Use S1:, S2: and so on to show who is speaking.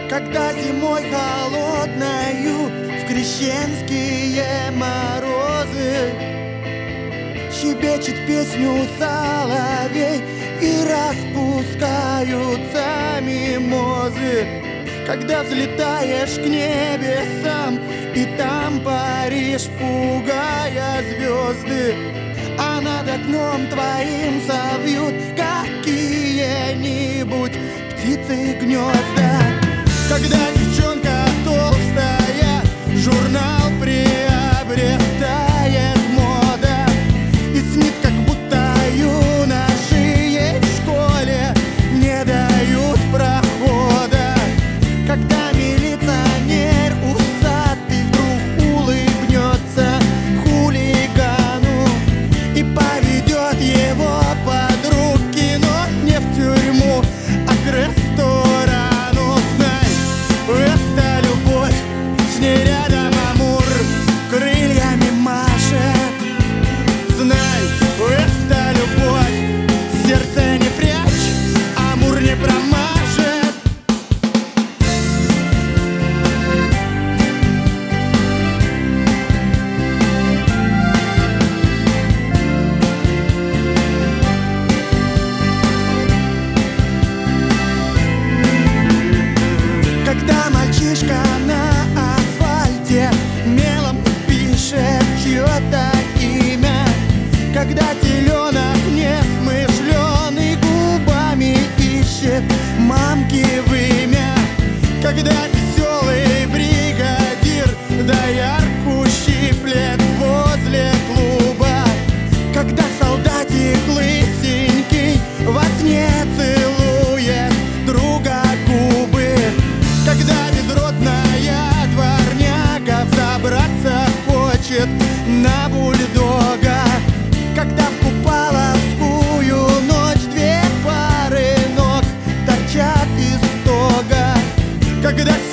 S1: Когда зимой холодною в крещенские морозы щебечет песню соловей и распускаются мимозы. Когда взлетаешь к небесам и там паришь, пугая звезды, а над окном твоим совьют какие-нибудь птицы гнезда. Когда девчонка толстая журнал приобретает мода и снит, как будто юноши ей в школе не дают прохода. Когда милиционер усатый вдруг улыбнется хулигану и поведет его под руки, но не в тюрьму, а к ресторану. Знай, это любовь, с ней рядом Амур крыльями машет. Знай, это любовь, сердце не прячь, Амур не промажет. Когда мальчишка на асфальте мелом пишет чье-то имя, когда теленок несмышленый губами ищет мамки вымя, когда веселый бригадир доярку щиплет возле клуба, когда солдатик лысенький во сне целует друга губы, когда безродная дворняга взобраться хочет на бульдога, когда в купаловскую ночь две пары ног торчат из стога, когда